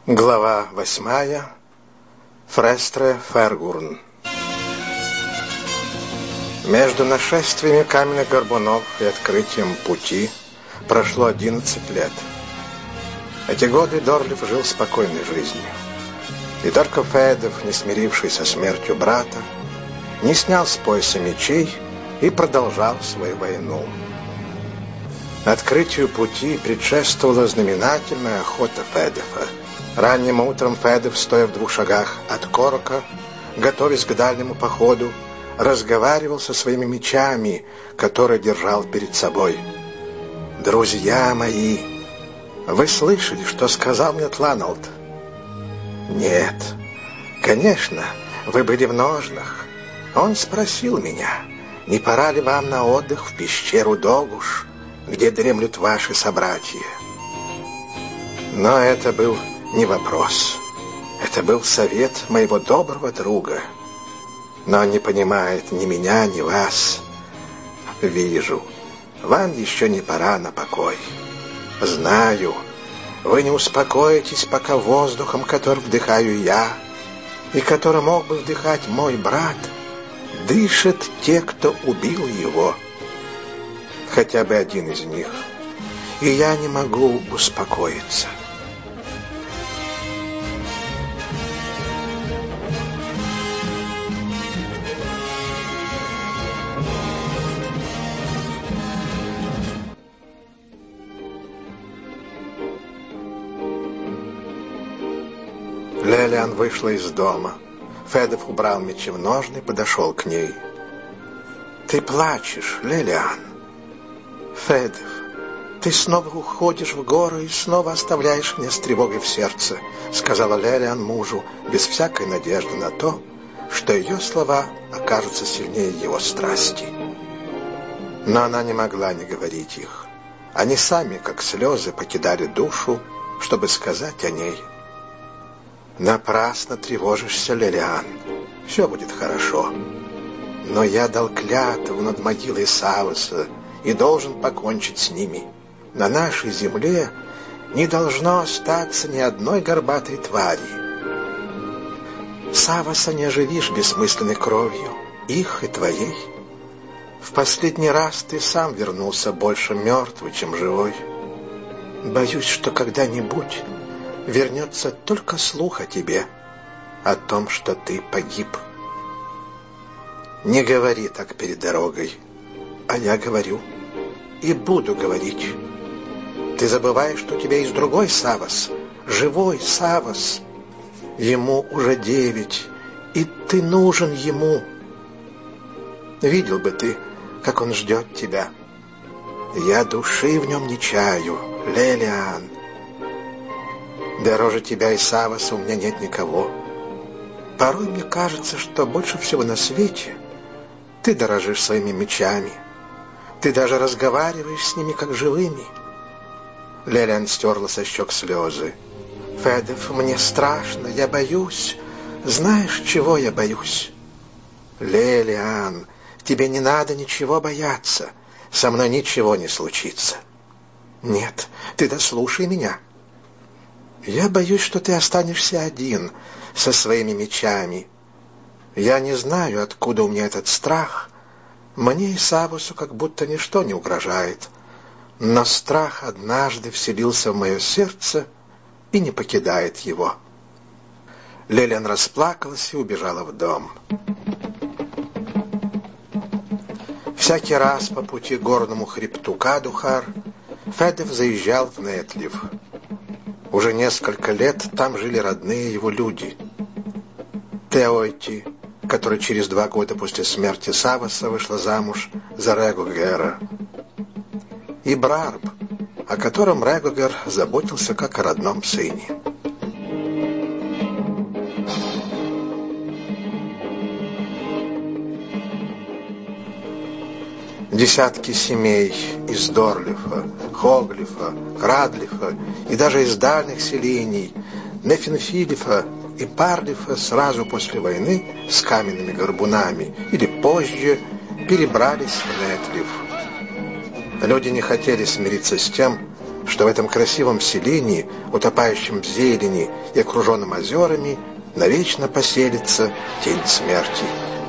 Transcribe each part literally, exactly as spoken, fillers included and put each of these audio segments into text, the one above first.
Глава восьмая. Фрестре Фергурн. Между нашествиями каменных горбунов и открытием пути прошло одиннадцать лет. Эти годы Дорлиф жил спокойной жизнью. И только Федов, не смирившись со смертью брата, не снял с пояса мечей и продолжал свою войну. Открытию пути предшествовала знаменательная охота Федефа. Ранним утром Федов, стоя в двух шагах от Корока, готовясь к дальнему походу, разговаривал со своими мечами, которые держал перед собой. «Друзья мои, вы слышали, что сказал мне Тланалд?» «Нет, конечно, вы были в ножнах. Он спросил меня, не пора ли вам на отдых в пещеру Догуш, где дремлют ваши собратья?» Но это был не вопрос. Это был совет моего доброго друга. Но он не понимает ни меня, ни вас. Вижу, вам еще не пора на покой. Знаю, вы не успокоитесь, пока воздухом, который вдыхаю я, и который мог бы вдыхать мой брат, дышат те, кто убил его. Хотя бы один из них. И я не могу успокоиться. Лелиан вышла из дома. Федов убрал мечи в ножны и подошел к ней. «Ты плачешь, Лелиан?» «Федов, ты снова уходишь в горы и снова оставляешь меня с тревогой в сердце», сказала Лелиан мужу, без всякой надежды на то, что ее слова окажутся сильнее его страсти. Но она не могла не говорить их. Они сами, как слезы, покидали душу, чтобы сказать о ней. «Напрасно тревожишься, Лелиан. Все будет хорошо. Но я дал клятву над могилой Савоса и должен покончить с ними. На нашей земле не должно остаться ни одной горбатой твари. Савоса не оживишь бессмысленной кровью, их и твоей. В последний раз ты сам вернулся больше мертвый, чем живой. Боюсь, что когда-нибудь вернется только слух о тебе, о том, что ты погиб. Не говори так перед дорогой, а я говорю и буду говорить. Ты забываешь, что у тебя есть другой Савос, живой Савос. Ему уже девять, и ты нужен ему. Видел бы ты, как он ждет тебя. Я души в нем не чаю, Лелиан. Дороже тебя и Савоса у меня нет никого. Порой мне кажется, что больше всего на свете ты дорожишь своими мечами. Ты даже разговариваешь с ними, как живыми». Лелиан стерла со щек слезы. «Федов, мне страшно, я боюсь. Знаешь, чего я боюсь?» «Лелиан, тебе не надо ничего бояться. Со мной ничего не случится». «Нет, ты дослушай меня. Я боюсь, что ты останешься один со своими мечами. Я не знаю, откуда у меня этот страх. Мне и Савосу как будто ничто не угрожает. Но страх однажды вселился в мое сердце и не покидает его». Лелиан расплакалась и убежала в дом. Всякий раз по пути к горному хребту Кадухар Федов заезжал в Нетлив. Уже несколько лет там жили родные его люди. Теойти, которая через два года после смерти Савоса вышла замуж за Регогера, и Брарб, о котором Регогер заботился как о родном сыне. Десятки семей из Дорлифа, Хоглифа, Крадлифа и даже из дальних селений Нефинфилифа и Парлифа сразу после войны с каменными горбунами или позже перебрались в Нетлив. Люди не хотели смириться с тем, что в этом красивом селении, утопающем в зелени и окруженном озерами, навечно поселится тень смерти.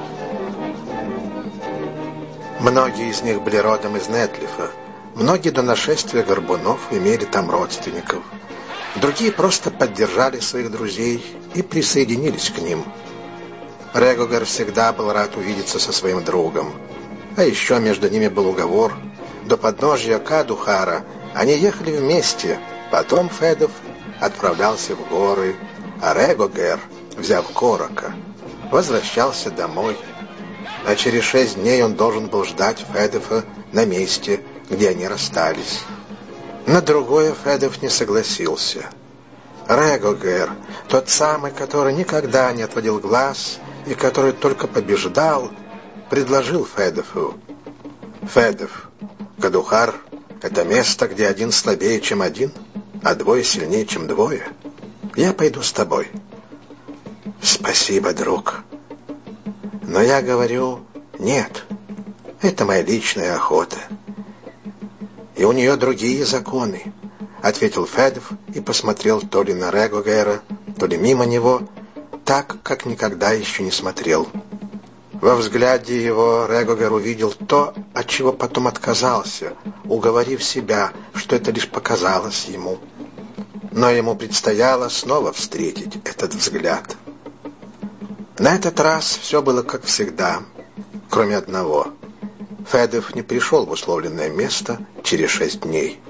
Многие из них были родом из Нетлифа. Многие до нашествия горбунов имели там родственников. Другие просто поддержали своих друзей и присоединились к ним. Регогер всегда был рад увидеться со своим другом. А еще между ними был уговор. До подножья Кадухара они ехали вместе. Потом Федов отправлялся в горы, а Регогер, взяв Корока, возвращался домой. А через шесть дней он должен был ждать Федофа на месте, где они расстались. На другое Федов не согласился. Регогер, тот самый, который никогда не отводил глаз и который только побеждал, предложил Федофу: «Федов, Кадухар — это место, где один слабее, чем один, а двое сильнее, чем двое. Я пойду с тобой». «Спасибо, друг. Но я говорю, нет, это моя личная охота. И у нее другие законы», — ответил Федов и посмотрел то ли на Регогера, то ли мимо него, так, как никогда еще не смотрел. Во взгляде его Регогер увидел то, от чего потом отказался, уговорив себя, что это лишь показалось ему. Но ему предстояло снова встретить этот взгляд. На этот раз все было как всегда, кроме одного. Федов не пришел в условленное место через шесть дней.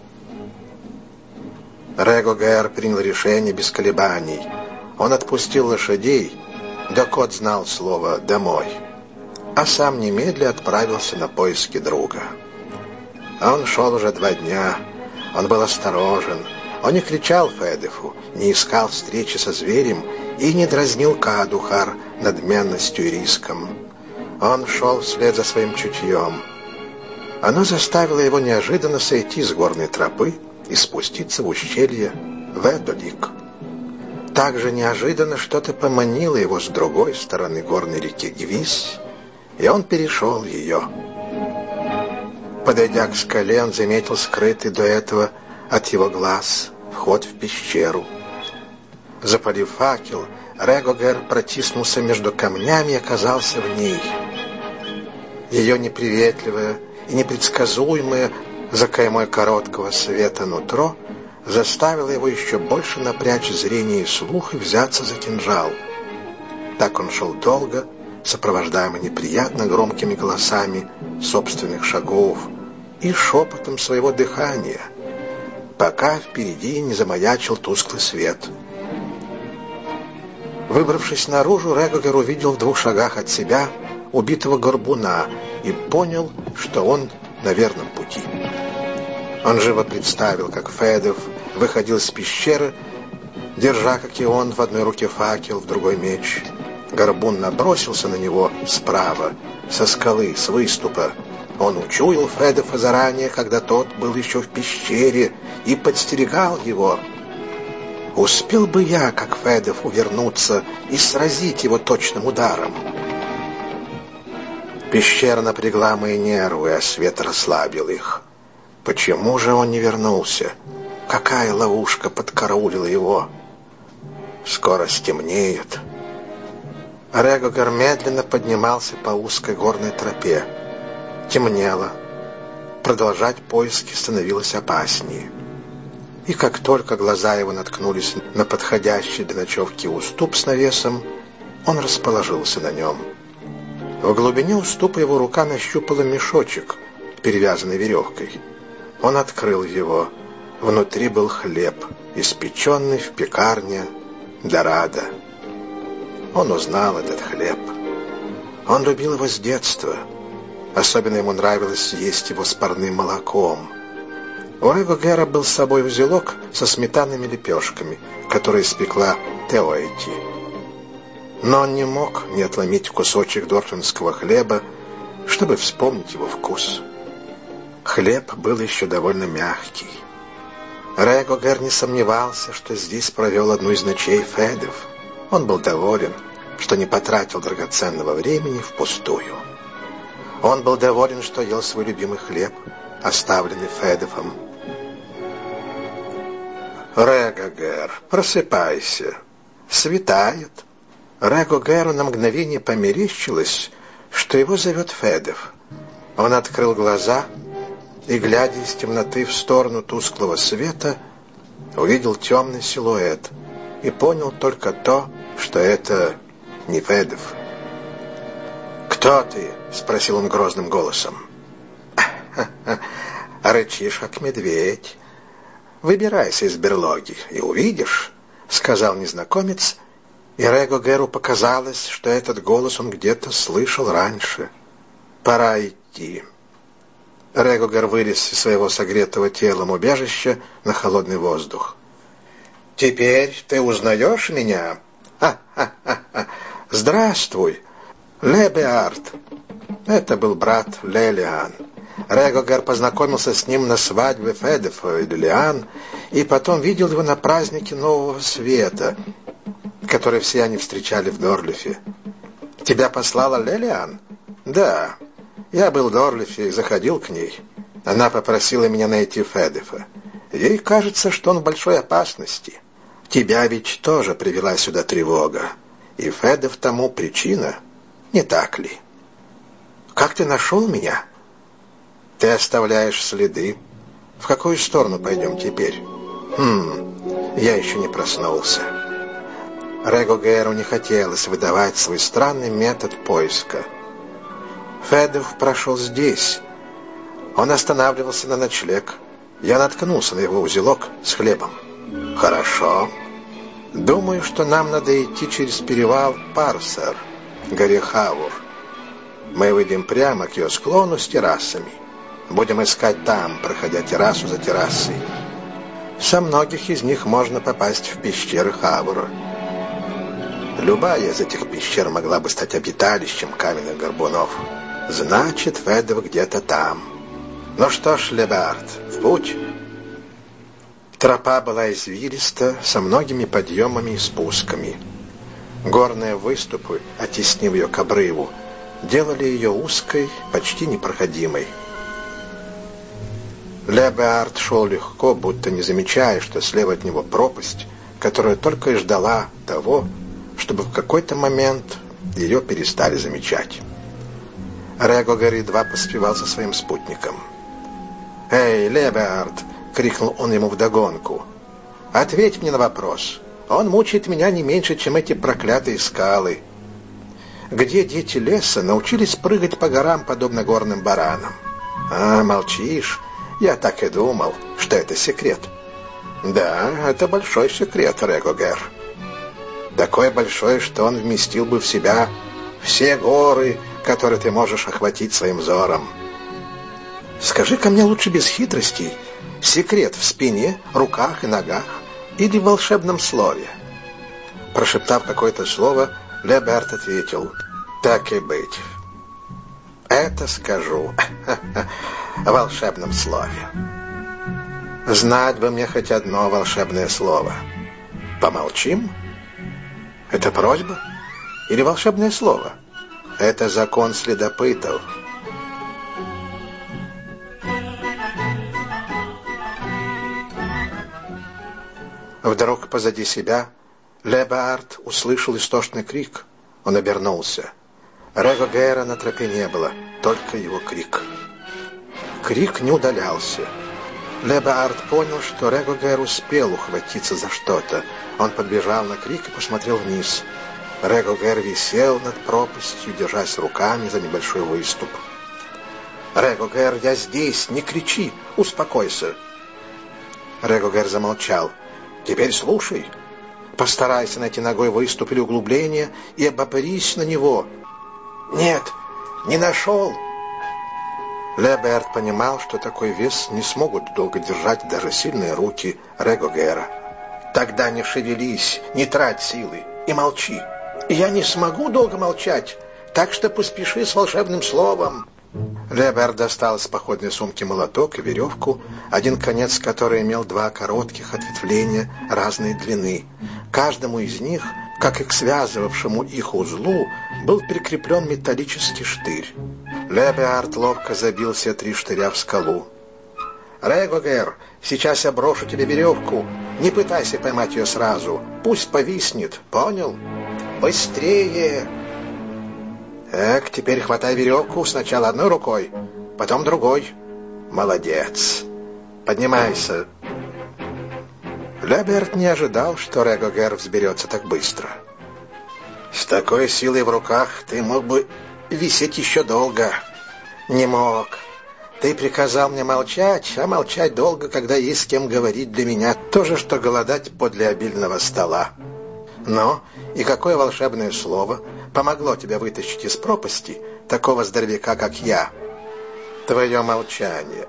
Регогер принял решение без колебаний. Он отпустил лошадей, да кот знал слово «домой», а сам немедля отправился на поиски друга. Он шел уже два дня, он был осторожен, он не кричал Федофу, не искал встречи со зверем и не дразнил Кадухар надменностью и риском. Он шел вслед за своим чутьем. Оно заставило его неожиданно сойти с горной тропы и спуститься в ущелье Ведолик. Также неожиданно что-то поманило его с другой стороны горной реки Гвис, и он перешел ее. Подойдя к скале, он заметил скрытый до этого от его глаз вход в пещеру. Запалив факел, Регогер протиснулся между камнями и оказался в ней. Ее неприветливое и непредсказуемое за каймой короткого света нутро заставило его еще больше напрячь зрение и слух и взяться за кинжал. Так он шел долго, сопровождаемый неприятно громкими голосами собственных шагов и шепотом своего дыхания, пока впереди не замаячил тусклый свет. Выбравшись наружу, Регогер увидел в двух шагах от себя убитого горбуна и понял, что он на верном пути. Он живо представил, как Федов выходил из пещеры, держа, как и он, в одной руке факел, в другой меч. Горбун набросился на него справа, со скалы, с выступа. Он учуял Федофа заранее, когда тот был еще в пещере, и подстерегал его. Успел бы я, как Федов, увернуться и сразить его точным ударом. Пещера напрягла мои нервы, а свет расслабил их. Почему же он не вернулся? Какая ловушка подкараулила его? Скоро стемнеет. Регогер медленно поднимался по узкой горной тропе. Темнело. Продолжать поиски становилось опаснее. И как только глаза его наткнулись на подходящий для ночевки уступ с навесом, он расположился на нем. В глубине уступа его рука нащупала мешочек, перевязанный веревкой. Он открыл его. Внутри был хлеб, испеченный в пекарне Дорадо. Он узнал этот хлеб. Он любил его с детства. Особенно ему нравилось есть его с парным молоком. У Регогера был с собой узелок со сметанными лепешками, которые испекла Теоэти. Но он не мог не отломить кусочек дортунского хлеба, чтобы вспомнить его вкус. Хлеб был еще довольно мягкий. Регогер не сомневался, что здесь провел одну из ночей Федов. Он был доволен, что не потратил драгоценного времени впустую. Он был доволен, что ел свой любимый хлеб, оставленный Федовым. Регогер, просыпайся. Светает. Регогеру на мгновение померещилось, что его зовет Федев. Он открыл глаза и, глядя из темноты в сторону тусклого света, увидел темный силуэт и понял только то, что это не Федев. «Кто ты?» — спросил он грозным голосом. «Рычишь, как медведь. Выбирайся из берлоги и увидишь», — сказал незнакомец, и Регогеру показалось, что этот голос он где-то слышал раньше. «Пора идти». Регогер вылез из своего согретого телом убежища на холодный воздух. «Теперь ты узнаешь меня? Ха-ха-ха! Здравствуй, Лебеард!» Это был брат Лелиан. Регогер познакомился с ним на свадьбе Федефа и Лелиан, и потом видел его на празднике Нового Света, который все они встречали в Дорлифе. «Тебя послала Лелиан?» «Да. Я был в Дорлифе и заходил к ней. Она попросила меня найти Федефа. Ей кажется, что он в большой опасности. Тебя ведь тоже привела сюда тревога. И Федеф тому причина, не так ли? Как ты нашел меня? Ты оставляешь следы. В какую сторону пойдем теперь? Хм, я еще не проснулся». Регогеру не хотелось выдавать свой странный метод поиска. Федев прошел здесь. Он останавливался на ночлег. Я наткнулся на его узелок с хлебом. «Хорошо. Думаю, что нам надо идти через перевал Парсер, к горе Хавур. Мы выйдем прямо к ее склону с террасами. Будем искать там, проходя террасу за террасой. Со многих из них можно попасть в пещеры Хавура. Любая из этих пещер могла бы стать обиталищем каменных горбунов. Значит, Федев где-то там. Ну что ж, Лебеард, в путь». Тропа была извилиста, со многими подъемами и спусками. Горные выступы, оттеснив ее к обрыву, делали ее узкой, почти непроходимой. Лебеард шел легко, будто не замечая, что слева от него пропасть, которая только и ждала того, чтобы в какой-то момент ее перестали замечать. Регогер едва поспевал со своим спутником. «Эй, Лебеард!» — крикнул он ему вдогонку. «Ответь мне на вопрос. Он мучает меня не меньше, чем эти проклятые скалы. Где дети леса научились прыгать по горам, подобно горным баранам?» «А, молчишь? Я так и думал, что это секрет». «Да, это большой секрет, Регогер. Такой большой, что он вместил бы в себя все горы, которые ты можешь охватить своим взором. Скажи-ка мне лучше без хитростей, секрет в спине, руках и ногах или в волшебном слове?» Прошептав какое-то слово, Лебеард ответил: «Так и быть. Это скажу в волшебном слове. Знать бы мне хоть одно волшебное слово. Помолчим? Это просьба? Или волшебное слово? Это закон следопытов». Вдруг позади себя Лебеард услышал истошный крик. Он обернулся. Регогера на тропе не было, только его крик. Крик не удалялся. Лебеард понял, что Регогер успел ухватиться за что-то. Он подбежал на крик и посмотрел вниз. Регогер висел над пропастью, держась руками за небольшой выступ. «Регогер, я здесь! Не кричи! Успокойся!» Регогер замолчал. «Теперь слушай. Постарайся найти ногой выступ или углубление и обопрись на него». «Нет, не нашел». Лебеард понимал, что такой вес не смогут долго держать даже сильные руки Регогера. «Тогда не шевелись, не трать силы и молчи». «Я не смогу долго молчать, так что поспеши с волшебным словом». Лебеард достал из походной сумки молоток и веревку, один конец которой имел два коротких ответвления разной длины. Каждому из них, как и к связывавшему их узлу, был прикреплен металлический штырь. Лебеард ловко забил все три штыря в скалу. «Регогер, сейчас я брошу тебе веревку. Не пытайся поймать ее сразу. Пусть повиснет. Понял? Быстрее! Так, теперь хватай веревку сначала одной рукой, потом другой. Молодец. Поднимайся. Леберт не ожидал, что Регогер взберется так быстро. С такой силой в руках ты мог бы висеть еще долго. Не мог. Ты приказал мне молчать, а молчать долго, когда есть с кем говорить, для меня то же, что голодать подле обильного стола. Но и какое волшебное слово помогло тебе вытащить из пропасти такого здоровяка, как я? Твое молчание.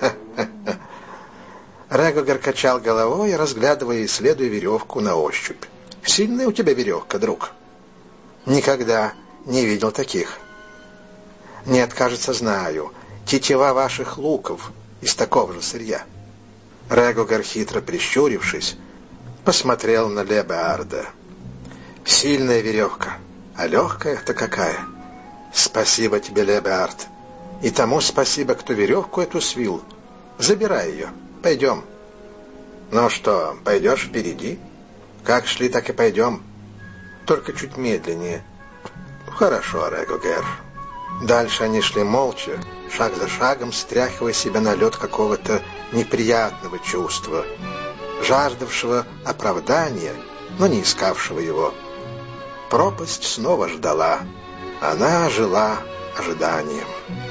Регогер качал головой, разглядывая и исследуя веревку на ощупь. Сильная у тебя веревка, друг. Никогда не видел таких. Нет, кажется, знаю. Тетива ваших луков из такого же сырья. Регогер, хитро прищурившись, посмотрел на Лебеарда. Сильная веревка, а легкая-то какая? Спасибо тебе, Лебеард. И тому спасибо, кто веревку эту свил. Забирай ее. Пойдем. Ну что, пойдешь впереди? Как шли, так и пойдем. Только чуть медленнее. Хорошо, Регогер. Дальше они шли молча, шаг за шагом, стряхивая себя на лед какого-то неприятного чувства, жаждавшего оправдания, но не искавшего его. Пропасть снова ждала. Она жила ожиданием.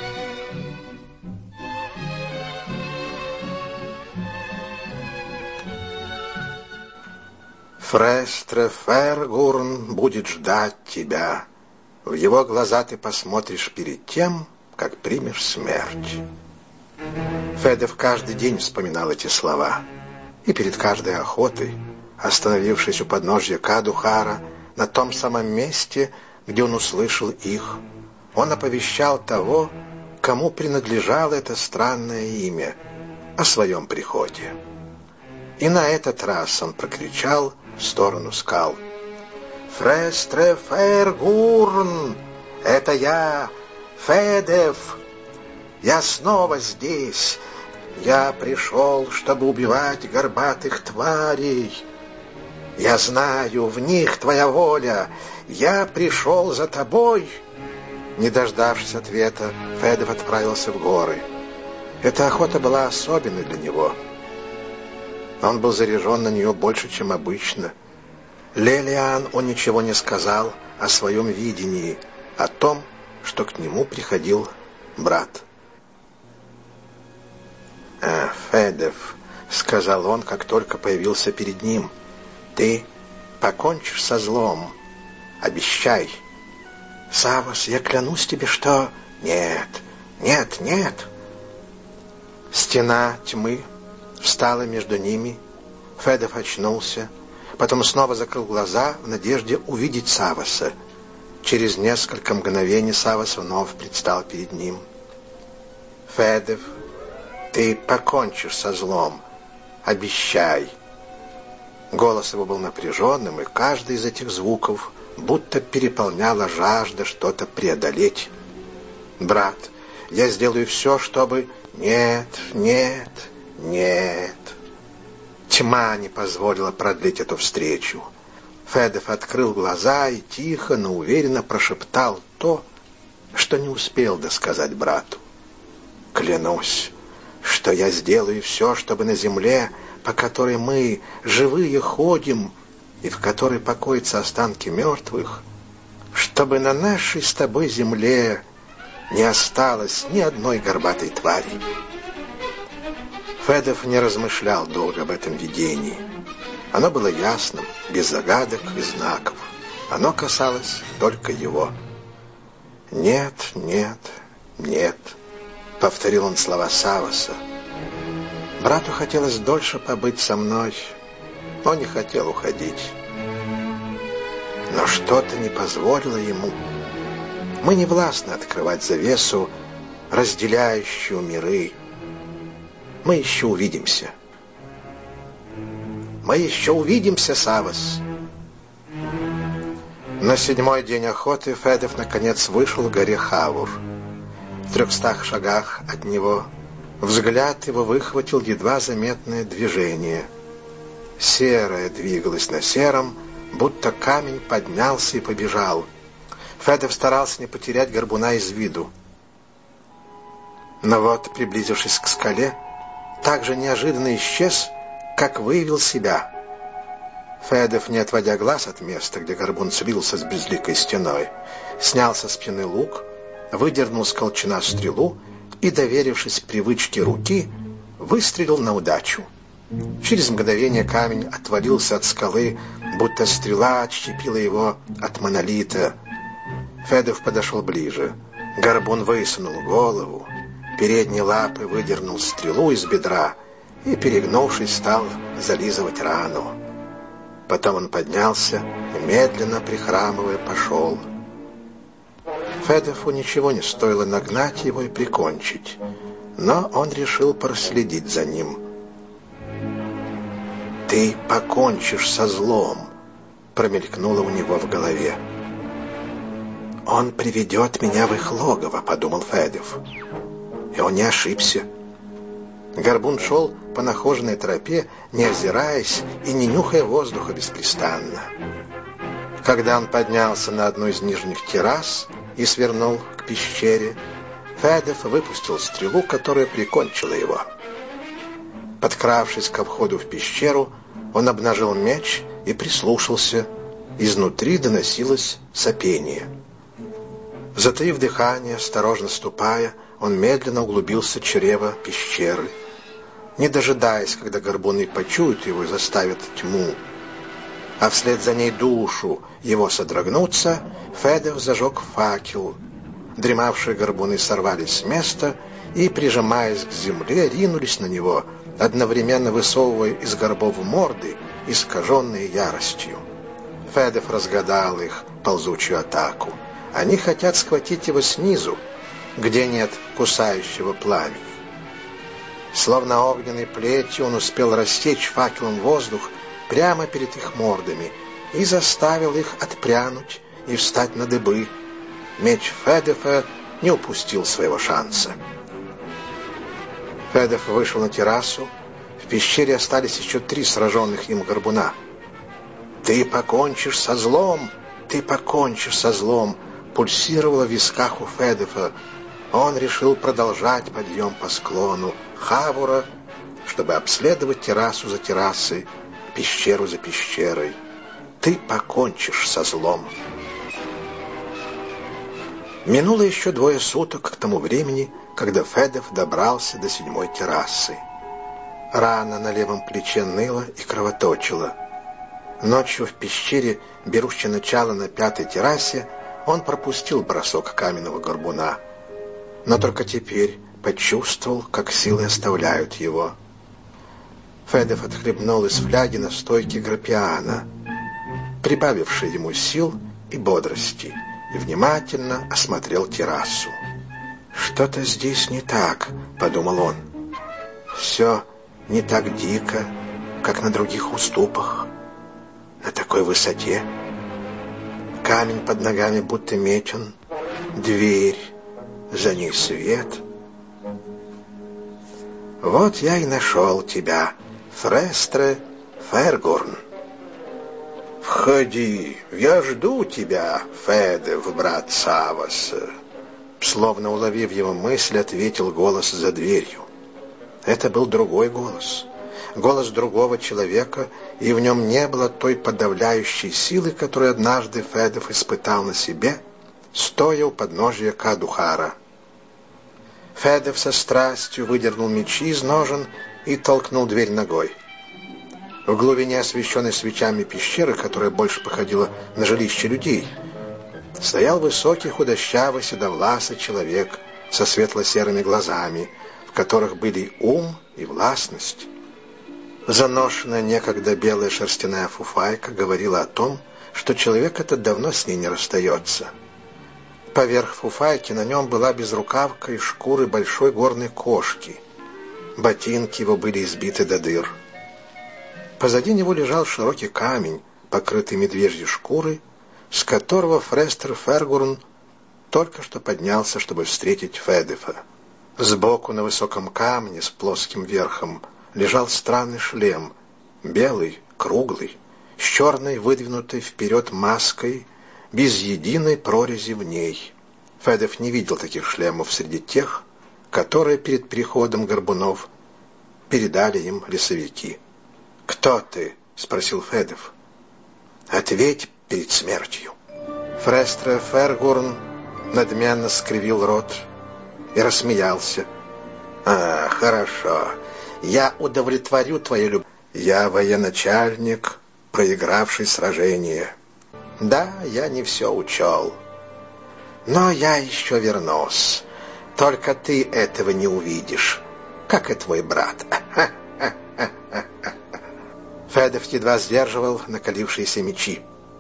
Фрестре Фергурн будет ждать тебя. В его глаза ты посмотришь перед тем, как примешь смерть. Федев каждый день вспоминал эти слова. И перед каждой охотой, остановившись у подножья Кадухара, на том самом месте, где он услышал их, он оповещал того, кому принадлежало это странное имя, о своем приходе. И на этот раз он прокричал в сторону скал: «Фрестре Фергурн! Это я, Федев! Я снова здесь! Я пришел, чтобы убивать горбатых тварей! Я знаю, в них твоя воля! Я пришел за тобой!» Не дождавшись ответа, Федев отправился в горы. Эта охота была особенной для него. Он был заряжен на нее больше, чем обычно. Лелиан он ничего не сказал о своем видении, о том, что к нему приходил брат. «А, Федев», — сказал он, как только появился перед ним, — «ты покончишь со злом. Обещай». «Савос, я клянусь тебе, что...» «Нет, нет, нет». Стена тьмы встала между ними. Федев очнулся, потом снова закрыл глаза в надежде увидеть Савоса. Через несколько мгновений Савос вновь предстал перед ним. «Федев, ты покончишь со злом. Обещай». Голос его был напряженным, и каждый из этих звуков будто переполняла жажда что-то преодолеть. «Брат, я сделаю все, чтобы...» «Нет, нет, нет». Тьма не позволила продлить эту встречу. Федев открыл глаза и тихо, но уверенно прошептал то, что не успел досказать брату. «Клянусь, что я сделаю все, чтобы на земле, по которой мы, живые, ходим, и в которой покоятся останки мертвых, чтобы на нашей с тобой земле не осталось ни одной горбатой твари». Федев не размышлял долго об этом видении. Оно было ясным, без загадок и знаков. Оно касалось только его. «Нет, нет, нет», — повторил он слова Савоса. «Брату хотелось дольше побыть со мной. Он не хотел уходить. Но что-то не позволило ему. Мы не властны открывать завесу, разделяющую миры. Мы еще увидимся. Мы еще увидимся, Савос». На седьмой день охоты Федев наконец вышел к горе Хавур. В трехстах шагах от него взгляд его выхватил едва заметное движение. Серое двигалось на сером, будто камень поднялся и побежал. Федев старался не потерять горбуна из виду. Но вот, приблизившись к скале, так же неожиданно исчез, как выявил себя. Федев, не отводя глаз от места, где горбун слился с безликой стеной, снял со спины лук, выдернул с колчана стрелу и, доверившись привычке руки, выстрелил на удачу. Через мгновение камень отвалился от скалы, будто стрела отщепила его от монолита. Федев подошел ближе. Горбун высунул голову, передней лапой выдернул стрелу из бедра и, перегнувшись, стал зализывать рану. Потом он поднялся и, медленно прихрамывая, пошел. Федеву ничего не стоило нагнать его и прикончить, но он решил проследить за ним. «Ты покончишь со злом», — промелькнуло у него в голове. «Он приведет меня в их логово», — подумал Федев. И он не ошибся. Горбун шел по нахоженной тропе, не озираясь и не нюхая воздуха беспрестанно. Когда он поднялся на одну из нижних террас и свернул к пещере, Федев выпустил стрелу, которая прикончила его. Подкравшись ко входу в пещеру, он обнажил меч и прислушался. Изнутри доносилось сопение. Затаив дыхание, осторожно ступая, он медленно углубился в чрево пещеры. Не дожидаясь, когда горбуны почуют его и заставят тьму, а вслед за ней душу его содрогнуться, Федев зажег факел. Дремавшие горбуны сорвались с места и, прижимаясь к земле, ринулись на него, одновременно высовывая из горбов морды, искаженные яростью. Федев разгадал их ползучую атаку. Они хотят схватить его снизу, где нет кусающего пламени. Словно огненной плетью он успел рассечь факелом воздух прямо перед их мордами и заставил их отпрянуть и встать на дыбы. Меч Федефа не упустил своего шанса. Федев вышел на террасу. В пещере остались еще три сраженных им горбуна. «Ты покончишь со злом! Ты покончишь со злом!» пульсировало в висках у Федефа. Он решил продолжать подъем по склону Хавура, чтобы обследовать террасу за террасой, пещеру за пещерой. «Ты покончишь со злом!» Минуло еще двое суток к тому времени, когда Федев добрался до седьмой террасы. Рана на левом плече ныла и кровоточила. Ночью в пещере, берущей начало на пятой террасе, он пропустил бросок каменного горбуна, но только теперь почувствовал, как силы оставляют его. Федев отхлебнул из фляги настойки грапиана, прибавившей ему сил и бодрости, и внимательно осмотрел террасу. «Что-то здесь не так», — подумал он. «Все не так дико, как на других уступах, на такой высоте. Камень под ногами будто метен, дверь, за ней свет. Вот я и нашел тебя, Фрестре Фергурн. Входи, я жду тебя, Федев, брат Савас». Словно уловив его мысль, ответил голос за дверью. Это был другой голос. Голос другого человека, и в нем не было той подавляющей силы, которую однажды Федев испытал на себе, стоя у подножия Кадухара. Федев со страстью выдернул мечи из ножен и толкнул дверь ногой. В глубине освещенной свечами пещеры, которая больше походила на жилище людей, стоял высокий, худощавый, седовласый человек со светло-серыми глазами, в которых были ум и властность. Заношенная некогда белая шерстяная фуфайка говорила о том, что человек этот давно с ней не расстается. Поверх фуфайки на нем была безрукавка из шкуры большой горной кошки. Ботинки его были избиты до дыр. Позади него лежал широкий камень, покрытый медвежьей шкурой, с которого Фрестер Фергурн только что поднялся, чтобы встретить Федефа. Сбоку на высоком камне с плоским верхом лежал странный шлем, белый, круглый, с черной выдвинутой вперед маской, без единой прорези в ней. Федов не видел таких шлемов среди тех, которые перед приходом горбунов передали им лесовики. «Кто ты?» — спросил Федов. «Ответь перед смертью». Фрестре Фергурн надменно скривил рот и рассмеялся. «А, хорошо. Я удовлетворю твою любовь. Я военачальник, проигравший сражение. Да, я не все учел. Но я еще вернусь. Только ты этого не увидишь, как и твой брат». Федов едва сдерживал накалившиеся мечи.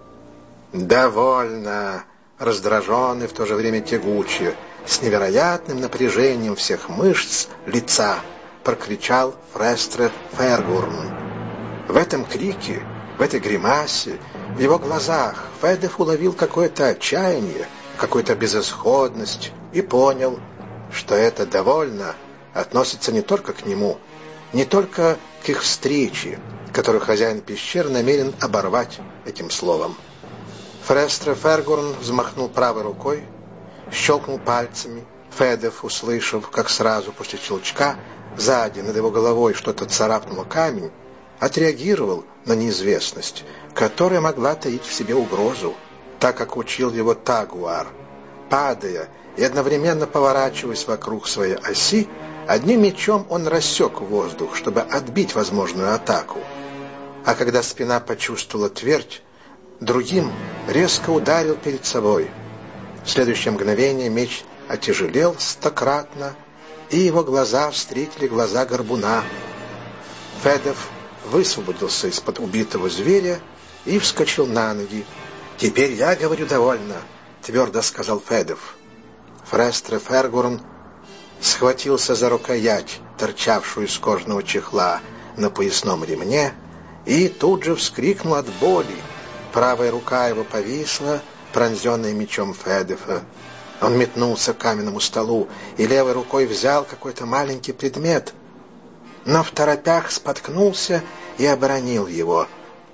«Довольно!» — раздраженный, в то же время тягуче, с невероятным напряжением всех мышц лица, прокричал Фрестре Фергурн. В этом крике, в этой гримасе, в его глазах Федов уловил какое-то отчаяние, какую-то безысходность и понял, что это «довольно» относится не только к нему, не только к их встрече, которую хозяин пещеры намерен оборвать этим словом. Фрестре Фергурн взмахнул правой рукой, щелкнул пальцами. Федов, услышав, как сразу после щелчка сзади над его головой что-то царапнуло камень, отреагировал на неизвестность, которая могла таить в себе угрозу, так как учил его Тагуар. Падая и одновременно поворачиваясь вокруг своей оси, одним мечом он рассек воздух, чтобы отбить возможную атаку. А когда спина почувствовала твердь, другим резко ударил перед собой. В следующее мгновение меч отяжелел стократно, и его глаза встретили глаза горбуна. Федов высвободился из-под убитого зверя и вскочил на ноги. «Теперь я говорю довольно», — твердо сказал Федов. Фрестре Фергурн схватился за рукоять, торчавшую из кожаного чехла на поясном ремне, и тут же вскрикнул от боли. Правая рука его повисла, пронзенная мечом Федова. Он метнулся к каменному столу и левой рукой взял какой-то маленький предмет, но в торопях споткнулся и оборонил его.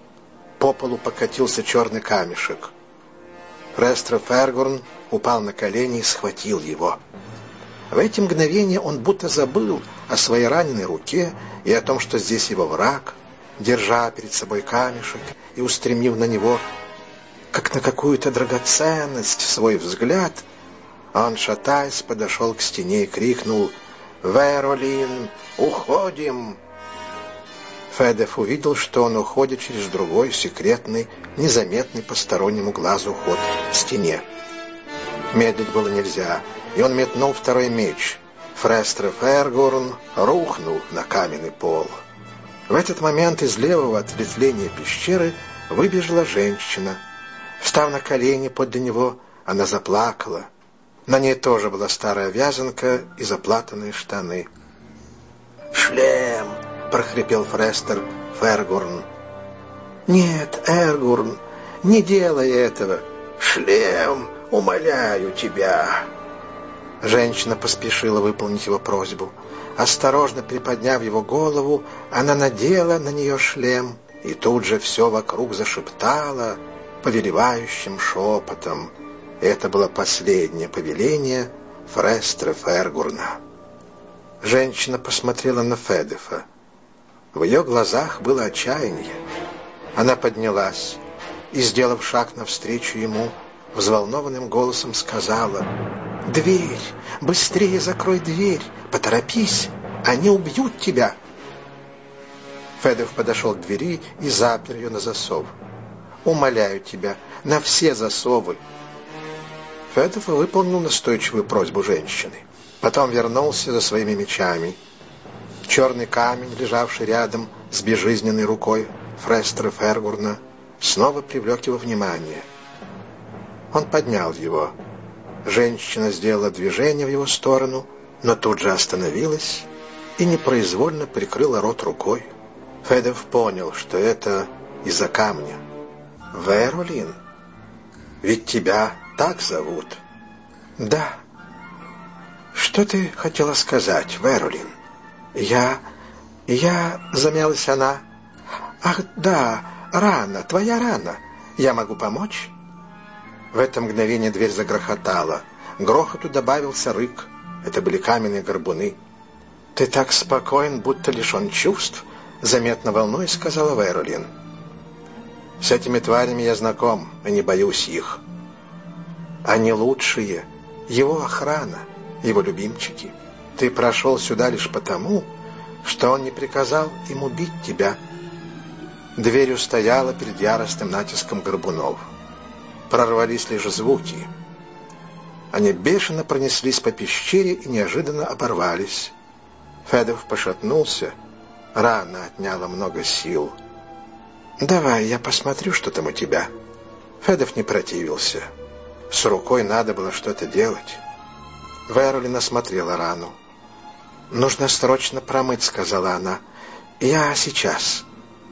По полу покатился черный камешек. Фрестре Фергурн упал на колени и схватил его. В эти мгновения он будто забыл о своей раненой руке и о том, что здесь его враг. Держа перед собой камешек и устремив на него, как на какую-то драгоценность, свой взгляд, он, шатаясь, подошел к стене и крикнул: «Веролин, уходим!» Федов увидел, что он уходит через другой, секретный, незаметный постороннему глазу ход в стене. Медлить было нельзя, и он метнул второй меч. Фрестре Фергурн рухнул на каменный пол. В этот момент из левого ответвления пещеры выбежала женщина. Встав на колени подле него, она заплакала. На ней тоже была старая вязанка и заплатанные штаны. «Шлем!» — прохрипел Фрестре Фергурн. «Нет, Эргурн, не делай этого! Шлем! Умоляю тебя!» Женщина поспешила выполнить его просьбу. Осторожно приподняв его голову, она надела на нее шлем, и тут же все вокруг зашептало повелевающим шепотом. Это было последнее повеление Фрестре Фергурна. Женщина посмотрела на Федова. В ее глазах было отчаяние. Она поднялась и, сделав шаг навстречу ему, взволнованным голосом сказала: «Дверь! Быстрее закрой дверь! Поторопись! Они убьют тебя!» Федов подошел к двери и запер ее на засов. «Умоляю тебя, на все засовы!» Федов выполнил настойчивую просьбу женщины. Потом вернулся за своими мечами. Черный камень, лежавший рядом с безжизненной рукой Фрестре Фергурна, снова привлек его внимание. Он поднял его. Женщина сделала движение в его сторону, но тут же остановилась и непроизвольно прикрыла рот рукой. Федов понял, что это из-за камня. «Веролин? Ведь тебя так зовут?» «Да». «Что ты хотела сказать, Веролин?» «Я... я...» — замялась она. «Ах, да, рана, твоя рана. Я могу помочь?» В это мгновение дверь загрохотала. К грохоту добавился рык. Это были каменные горбуны. «Ты так спокоен, будто лишен чувств», — заметно волнуясь, сказала Вэролин. «С этими тварями я знаком, и не боюсь их. Они лучшие, его охрана, его любимчики. Ты прошел сюда лишь потому, что он не приказал им убить тебя». Дверь устояла перед яростным натиском горбунов. Прорвались лишь звуки. Они бешено пронеслись по пещере и неожиданно оборвались. Федов пошатнулся. Рана отняла много сил. «Давай, я посмотрю, что там у тебя». Федов не противился. С рукой надо было что-то делать. Вэролин осмотрела рану. «Нужно срочно промыть», — сказала она. «Я сейчас».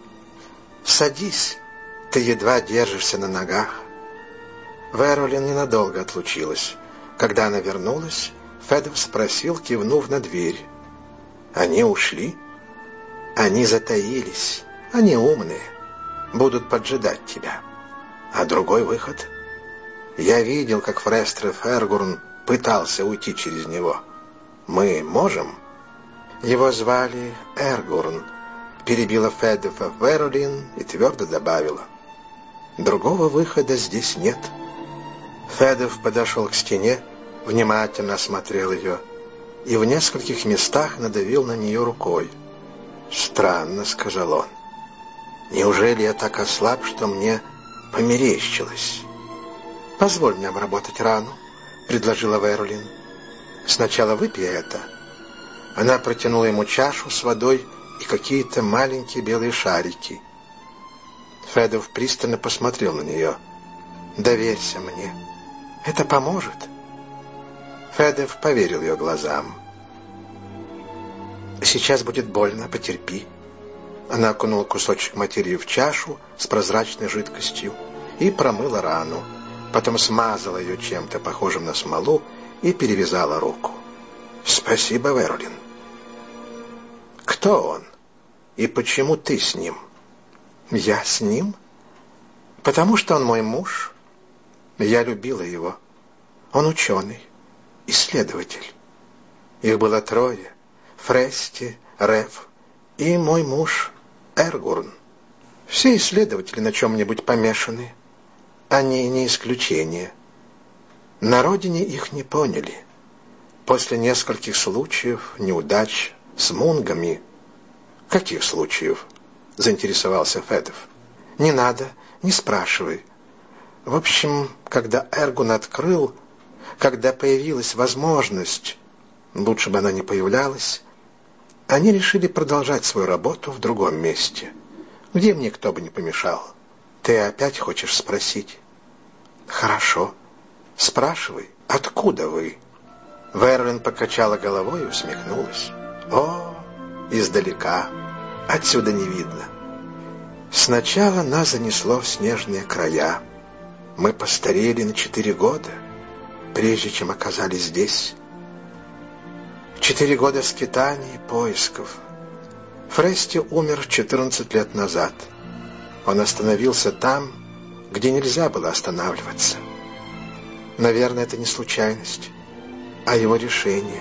«Садись, ты едва держишься на ногах». Вэролин ненадолго отлучилась. Когда она вернулась, Федов спросил, кивнув на дверь. «Они ушли?» «Они затаились. Они умные. Будут поджидать тебя. А другой выход? Я видел, как Фрестры Фергурн пытался уйти через него. Мы можем?» «Его звали Эргурн», — перебила Федова Вэролин и твердо добавила. «Другого выхода здесь нет». Федов подошел к стене, внимательно осмотрел ее и в нескольких местах надавил на нее рукой. «Странно», — сказал он. «Неужели я так ослаб, что мне померещилось?» «Позволь мне обработать рану», — предложила Вэролин. «Сначала выпей это». Она протянула ему чашу с водой и какие-то маленькие белые шарики. Федов пристально посмотрел на нее. «Доверься мне. Это поможет». Федов поверил ее глазам. «Сейчас будет больно, потерпи». Она окунула кусочек материи в чашу с прозрачной жидкостью и промыла рану. Потом смазала ее чем-то похожим на смолу и перевязала руку. «Спасибо, Вэролин». «Кто он? И почему ты с ним?» «Я с ним? Потому что он мой муж. Я любила его. Он ученый, исследователь. Их было трое: Фрести, Реф и мой муж Эргурн. Все исследователи на чем-нибудь помешаны. Они не исключение. На родине их не поняли. После нескольких случаев, неудач с мунгами...» «Каких случаев?» — заинтересовался Федов. «Не надо, не спрашивай. В общем, когда Эргурн открыл, когда появилась возможность, лучше бы она не появлялась, они решили продолжать свою работу в другом месте, где им никто бы не помешал. Ты опять хочешь спросить?» «Хорошо. Спрашивай, откуда вы?» Вэролин покачала головой и усмехнулась. «О, издалека. Отсюда не видно. Сначала нас занесло в снежные края. Мы постарели на четыре года, прежде чем оказались здесь. Четыре года скитаний и поисков. Фрести умер четырнадцать лет назад. Он остановился там, где нельзя было останавливаться. Наверное, это не случайность, а его решение.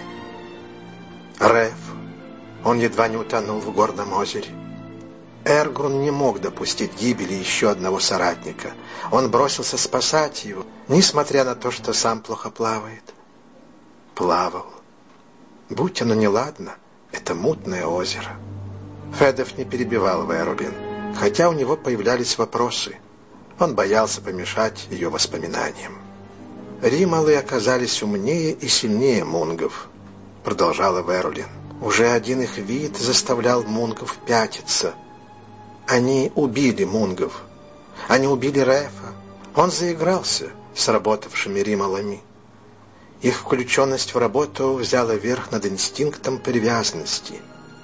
Реф, он едва не утонул в горном озере. Эргурн не мог допустить гибели еще одного соратника. Он бросился спасать его, несмотря на то, что сам плохо плавает. Плавал. Будь оно неладно, это мутное озеро. Федов не перебивал Вэролин, хотя у него появлялись вопросы. Он боялся помешать ее воспоминаниям. «Рималы оказались умнее и сильнее мунгов», — продолжала Вэролин. «Уже один их вид заставлял мунгов пятиться. Они убили мунгов. Они убили Рефа. Он заигрался с работавшими рималами. Их включенность в работу взяла верх над инстинктом привязанности.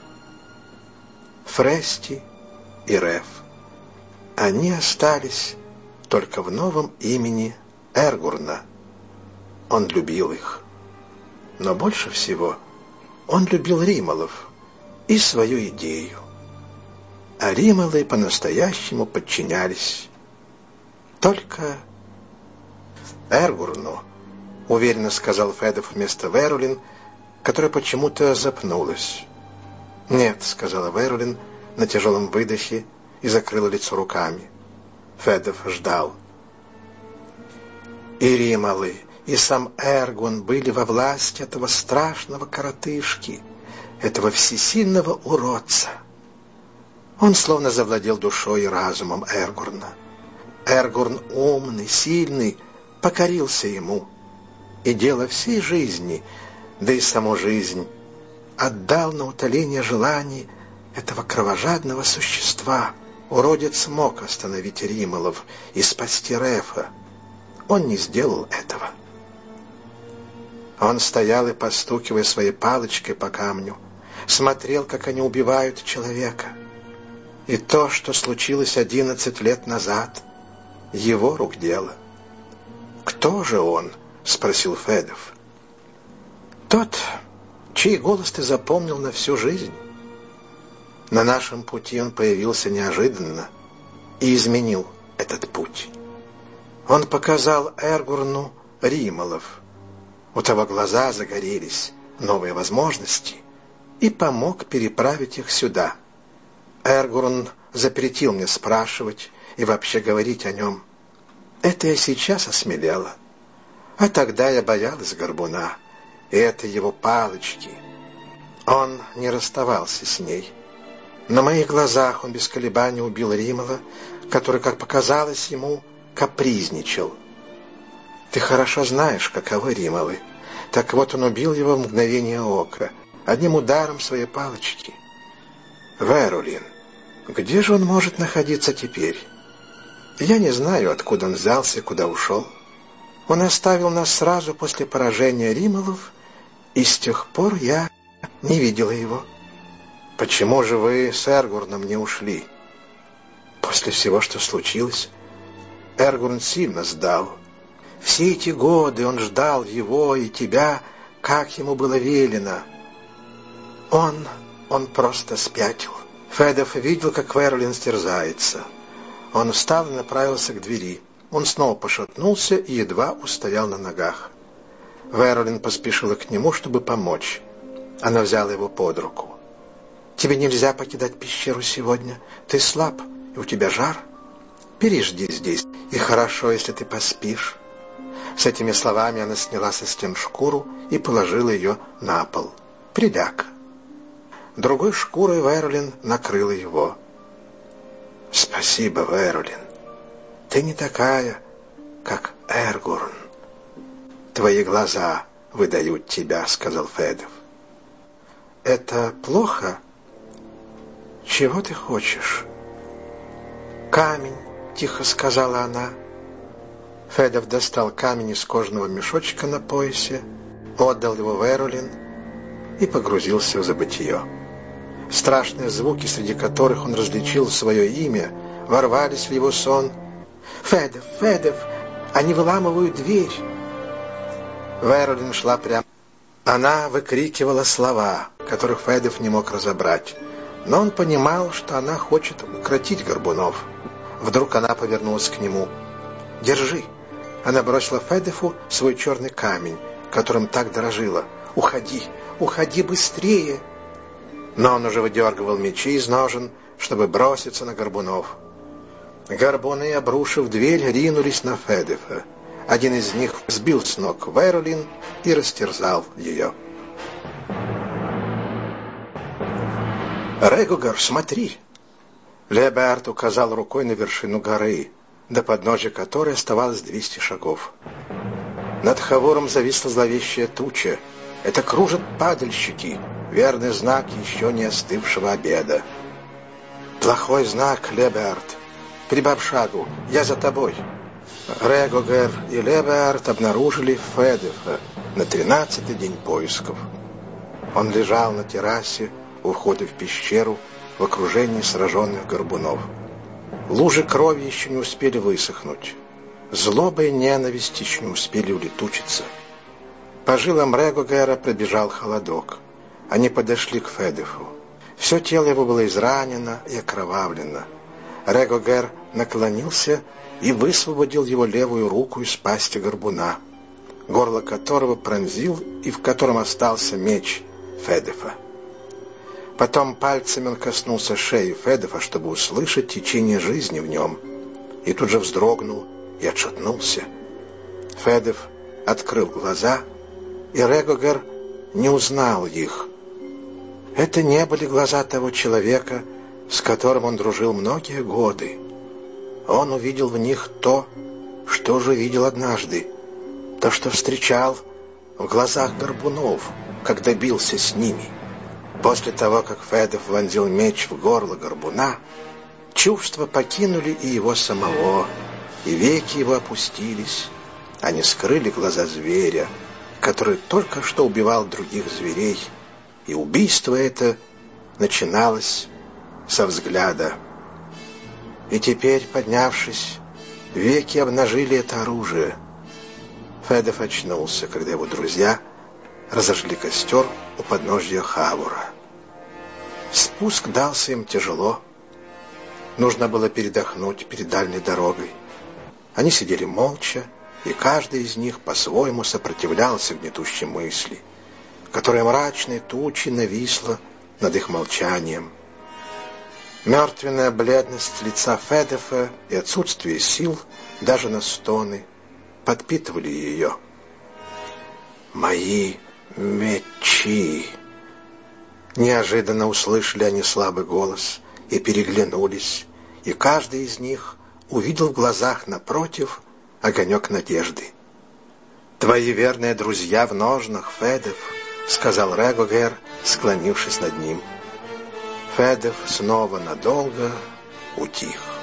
Фрести и Реф. Они остались только в новом имени Эргурна. Он любил их. Но больше всего он любил рималов и свою идею. а рималы по-настоящему подчинялись только Эргурну, уверенно сказал Федов вместо Верулин, которая почему-то запнулась. «Нет», — сказала Верулин на тяжелом выдохе и закрыла лицо руками. Федов ждал. И рималы, и сам Эргун были во власти этого страшного коротышки, этого всесильного уродца. Он словно завладел душой и разумом Эргурна. Эргурн умный, сильный, покорился ему, и дело всей жизни, да и саму жизнь, отдал на утоление желаний этого кровожадного существа. Уродец смог остановить рималов и спасти Рефа. Он не сделал этого. Он стоял и, постукивая своей палочкой по камню, смотрел, как они убивают человека. И то, что случилось одиннадцать лет назад, его рук дело. «Кто же он?» — спросил Федов. «Тот, чей голос ты запомнил на всю жизнь. На нашем пути он появился неожиданно и изменил этот путь. Он показал Эргурну рималов. У того глаза загорелись, новые возможности, и помог переправить их сюда. Эргурн запретил мне спрашивать и вообще говорить о нем. Это я сейчас осмелела. А тогда я боялась горбуна, и это его палочки. Он не расставался с ней. На моих глазах он без колебаний убил римала, который, как показалось ему, капризничал. Ты хорошо знаешь, каковы рималы. Так вот, он убил его в мгновение ока, одним ударом своей палочки. Верулин, где же он может находиться теперь? Я не знаю, откуда он взялся и куда ушел. Он оставил нас сразу после поражения рималов, и с тех пор я не видела его. Почему же вы с Эргурном не ушли? После всего, что случилось, Эргурн сильно сдал. Все эти годы он ждал его и тебя, как ему было велено. Он, он просто спятил. Федов видел, как Верулин стерзается. Он встал и направился к двери. Он снова пошатнулся и едва устоял на ногах. Верулин поспешила к нему, чтобы помочь. Она взяла его под руку. «Тебе нельзя покидать пещеру сегодня. Ты слаб, и у тебя жар. Пережди здесь, и хорошо, если ты поспишь». С этими словами она сняла со стен шкуру и положила ее на пол. «Приляг». Другой шкурой Верулин накрыла его. «Спасибо, Верулин. Ты не такая, как Эргурн. Твои глаза выдают тебя», — сказал Федов. «Это плохо? Чего ты хочешь?» «Камень», — тихо сказала она. Федов достал камень из кожаного мешочка на поясе, отдал его Верулин и погрузился в забытье. Страшные звуки, среди которых он различил свое имя, ворвались в его сон. «Федов, Федов, они выламывают дверь!» Верулин шла прямо. Она выкрикивала слова, которых Федов не мог разобрать, но он понимал, что она хочет укротить горбунов. Вдруг она повернулась к нему. «Держи!» Она бросила Федову свой черный камень, которым так дорожила. «Уходи! Уходи быстрее!» Но он уже выдергивал мечи из ножен, чтобы броситься на горбунов. Горбуны, обрушив дверь, ринулись на Федова. Один из них сбил с ног Верулин и растерзал ее. «Регогар, смотри!» Леберт указал рукой на вершину горы, до подножия которой оставалось двести шагов. Над Хавором зависла зловещая туча. Это кружат падальщики, верный знак еще не остывшего обеда. «Плохой знак, Леберт. Прибавь шагу, я за тобой». Регогер и Леберт обнаружили Федова на тринадцатый день поисков. Он лежал на террасе у входа в пещеру в окружении сраженных горбунов. Лужи крови еще не успели высохнуть. Злоба и ненависть еще не успели улетучиться. По жилам Регогера пробежал холодок. Они подошли к Федову. Все тело его было изранено и окровавлено. Регогер наклонился и высвободил его левую руку из пасти горбуна, горло которого пронзил и в котором остался меч Федефа. Потом пальцами он коснулся шеи Федефа, чтобы услышать течение жизни в нем, и тут же вздрогнул и отшатнулся. Федеф открыл глаза, и Регогер не узнал их. Это не были глаза того человека, с которым он дружил многие годы. Он увидел в них то, что уже видел однажды, то, что встречал в глазах горбунов, когда бился с ними. После того, как Федеф вонзил меч в горло горбуна, чувства покинули и его самого, и веки его опустились. Они скрыли глаза зверя, который только что убивал других зверей, и убийство это начиналось со взгляда. И теперь, поднявшись, веки обнажили это оружие. Федеф очнулся, когда его друзья разожгли костер у подножья Хавура. Спуск дался им тяжело. Нужно было передохнуть перед дальней дорогой. Они сидели молча, и каждый из них по-своему сопротивлялся гнетущей мысли, которая мрачной тучей нависла над их молчанием. Мертвенная бледность лица Федефа и отсутствие сил даже на стоны подпитывали ее. «Мои мечи!» Неожиданно услышали они слабый голос и переглянулись, и каждый из них увидел в глазах напротив огонек надежды. «Твои верные друзья в ножнах, Федеф», — сказал Регогер, склонившись над ним. Федеф снова надолго утих.